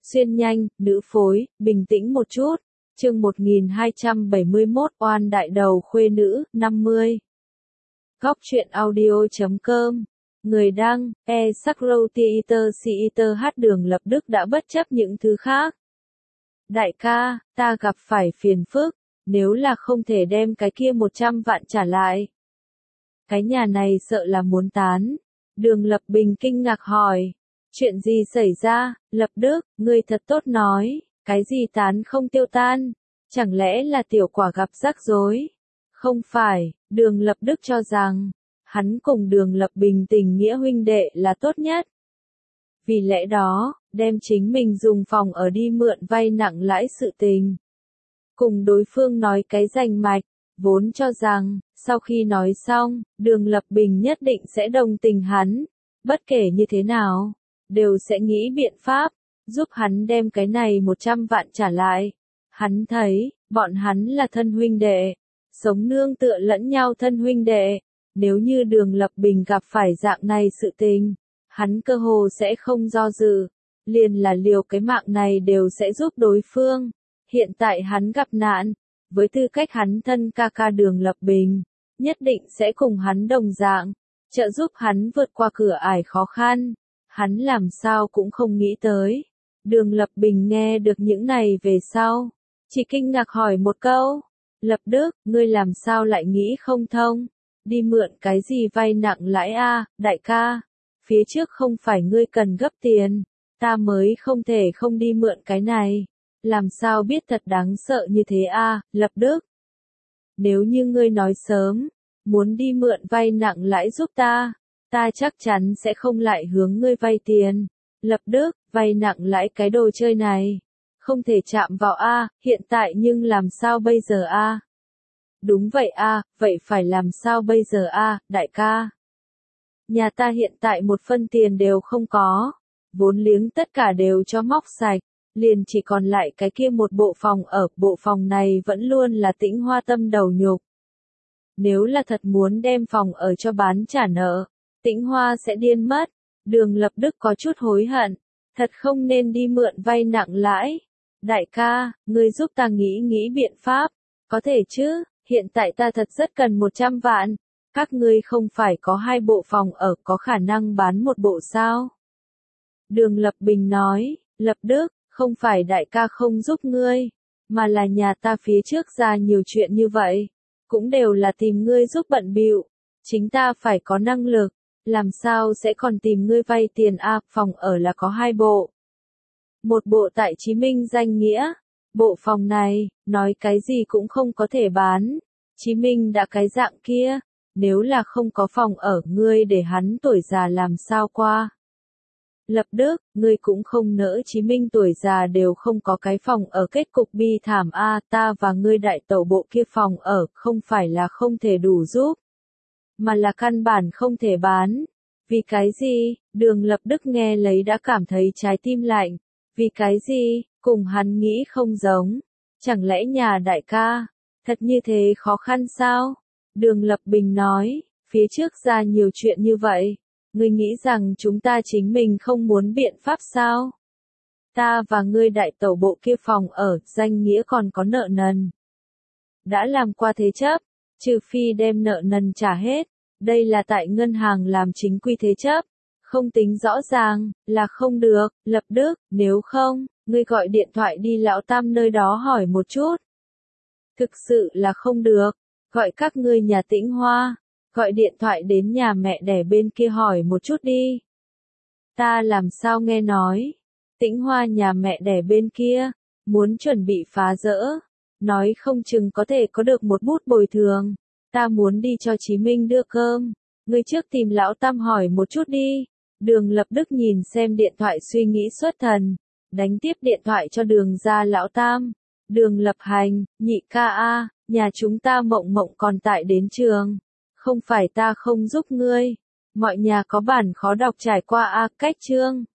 Xuyên nhanh, nữ phối, bình tĩnh một chút. Chương 1271 oan đại đầu khuê nữ, 50. Góc truyện audio.com. Người đăng, Sakrotheater hát Đường Lập Đức đã bất chấp những thứ khác. Đại ca, ta gặp phải phiền phức, nếu là không thể đem cái kia 100 vạn trả lại. Cái nhà này sợ là muốn tán. Đường Lập Bình kinh ngạc hỏi. Chuyện gì xảy ra, Lập Đức, ngươi thật tốt nói, cái gì tán không tiêu tan, chẳng lẽ là tiểu quả gặp rắc rối? Không phải, Đường Lập Đức cho rằng, hắn cùng Đường Lập Bình tình nghĩa huynh đệ là tốt nhất. Vì lẽ đó, đem chính mình dùng phòng ở đi mượn vay nặng lãi sự tình. Cùng đối phương nói cái rành mạch, vốn cho rằng, sau khi nói xong, Đường Lập Bình nhất định sẽ đồng tình hắn, bất kể như thế nào, đều sẽ nghĩ biện pháp, giúp hắn đem cái này 100 vạn trả lại. Hắn thấy, bọn hắn là thân huynh đệ, sống nương tựa lẫn nhau thân huynh đệ, nếu như Đường Lập Bình gặp phải dạng này sự tình, hắn cơ hồ sẽ không do dự, liền là liều cái mạng này đều sẽ giúp đối phương. Hiện tại hắn gặp nạn, với tư cách hắn thân ca ca Đường Lập Bình, nhất định sẽ cùng hắn đồng dạng, trợ giúp hắn vượt qua cửa ải khó khăn. Hắn làm sao cũng không nghĩ tới. Đường Lập Bình nghe được những này về sau, chỉ kinh ngạc hỏi một câu. Lập Đức, ngươi làm sao lại nghĩ không thông? Đi mượn cái gì vay nặng lãi a, đại ca? Phía trước không phải ngươi cần gấp tiền, ta mới không thể không đi mượn cái này. Làm sao biết thật đáng sợ như thế a, Lập Đức? Nếu như ngươi nói sớm, muốn đi mượn vay nặng lãi giúp ta chắc chắn sẽ không lại hướng ngươi vay tiền. Lập Đức, vay nặng lãi cái đồ chơi này, không thể chạm vào a, hiện tại nhưng làm sao bây giờ a? Đúng vậy a, vậy phải làm sao bây giờ a, đại ca? Nhà ta hiện tại một phân tiền đều không có, vốn liếng tất cả đều cho móc sạch, liền chỉ còn lại cái kia một bộ phòng ở, bộ phòng này vẫn luôn là Tĩnh Hoa tâm đầu nhục. Nếu là thật muốn đem phòng ở cho bán trả nợ, Tĩnh Hoa sẽ điên mất. Đường Lập Đức có chút hối hận, thật không nên đi mượn vay nặng lãi. Đại ca, ngươi giúp ta nghĩ biện pháp, có thể chứ, hiện tại ta thật rất cần 100 vạn, các ngươi không phải có 2 bộ phòng ở có khả năng bán một bộ sao? Đường Lập Bình nói, Lập Đức, không phải đại ca không giúp ngươi, mà là nhà ta phía trước ra nhiều chuyện như vậy, cũng đều là tìm ngươi giúp bận bịu, chính ta phải có năng lực. Làm sao sẽ còn tìm ngươi vay tiền a, phòng ở là có 2 bộ. Một bộ tại Chí Minh danh nghĩa, bộ phòng này, nói cái gì cũng không có thể bán. Chí Minh đã cái dạng kia, nếu là không có phòng ở ngươi để hắn tuổi già làm sao qua. Lập Đức, ngươi cũng không nỡ Chí Minh tuổi già đều không có cái phòng ở kết cục bi thảm a, ta và ngươi đại tẩu bộ kia phòng ở không phải là không thể đủ giúp, mà là căn bản không thể bán. Vì cái gì? Đường Lập Đức nghe lấy đã cảm thấy trái tim lạnh. Vì cái gì? Cùng hắn nghĩ không giống. Chẳng lẽ nhà đại ca, thật như thế khó khăn sao? Đường Lập Bình nói, phía trước ra nhiều chuyện như vậy. Ngươi nghĩ rằng chúng ta chính mình không muốn biện pháp sao? Ta và ngươi đại tẩu bộ kia phòng ở, danh nghĩa còn có nợ nần. Đã làm qua thế chấp, trừ phi đem nợ nần trả hết. Đây là tại ngân hàng làm chính quy thế chấp, không tính rõ ràng, là không được. Lập Đức, nếu không, ngươi gọi điện thoại đi lão Tam nơi đó hỏi một chút. Thực sự là không được, gọi các ngươi nhà Tĩnh Hoa, gọi điện thoại đến nhà mẹ đẻ bên kia hỏi một chút đi. Ta làm sao nghe nói, Tĩnh Hoa nhà mẹ đẻ bên kia, muốn chuẩn bị phá rỡ, nói không chừng có thể có được một bút bồi thường. Ta muốn đi cho Chí Minh đưa cơm, ngươi trước tìm lão Tam hỏi một chút đi. Đường Lập Đức nhìn xem điện thoại suy nghĩ xuất thần, đánh tiếp điện thoại cho Đường gia lão Tam. Đường Lập Hành, nhị ca a, nhà chúng ta Mộng Mộng còn tại đến trường, không phải ta không giúp ngươi, mọi nhà có bản khó đọc trải qua a, cách chương.